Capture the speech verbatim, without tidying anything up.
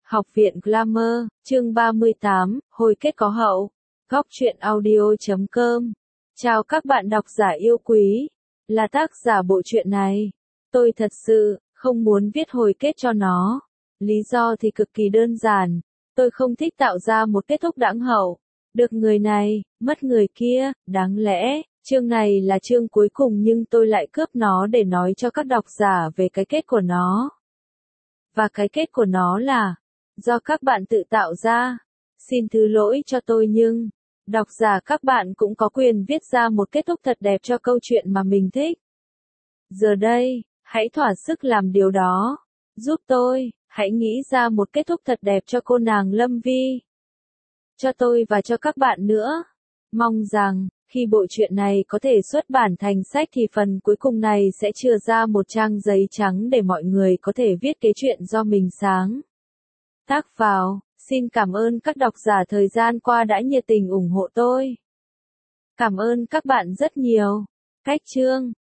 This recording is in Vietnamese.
Học viện Glamour, chương ba mươi tám, hồi kết có hậu. Góc truyện audio chấm com. Chào các bạn độc giả yêu quý. Là tác giả bộ truyện này. Tôi thật sự không muốn viết hồi kết cho nó. Lý do thì cực kỳ đơn giản. Tôi không thích tạo ra một kết thúc đãng hậu. Được người này, mất người kia, đáng lẽ, chương này là chương cuối cùng nhưng tôi lại cướp nó để nói cho các độc giả về cái kết của nó. Và cái kết của nó là do các bạn tự tạo ra. Xin thứ lỗi cho tôi nhưng, độc giả các bạn cũng có quyền viết ra một kết thúc thật đẹp cho câu chuyện mà mình thích. Giờ đây, hãy thỏa sức làm điều đó. Giúp tôi, hãy nghĩ ra một kết thúc thật đẹp cho cô nàng Lâm Vi. Cho tôi và cho các bạn nữa. Mong rằng, khi bộ truyện này có thể xuất bản thành sách thì phần cuối cùng này sẽ chừa ra một trang giấy trắng để mọi người có thể viết cái chuyện do mình sáng tác vào. Xin cảm ơn các độc giả thời gian qua đã nhiệt tình ủng hộ tôi. Cảm ơn các bạn rất nhiều. Cách chương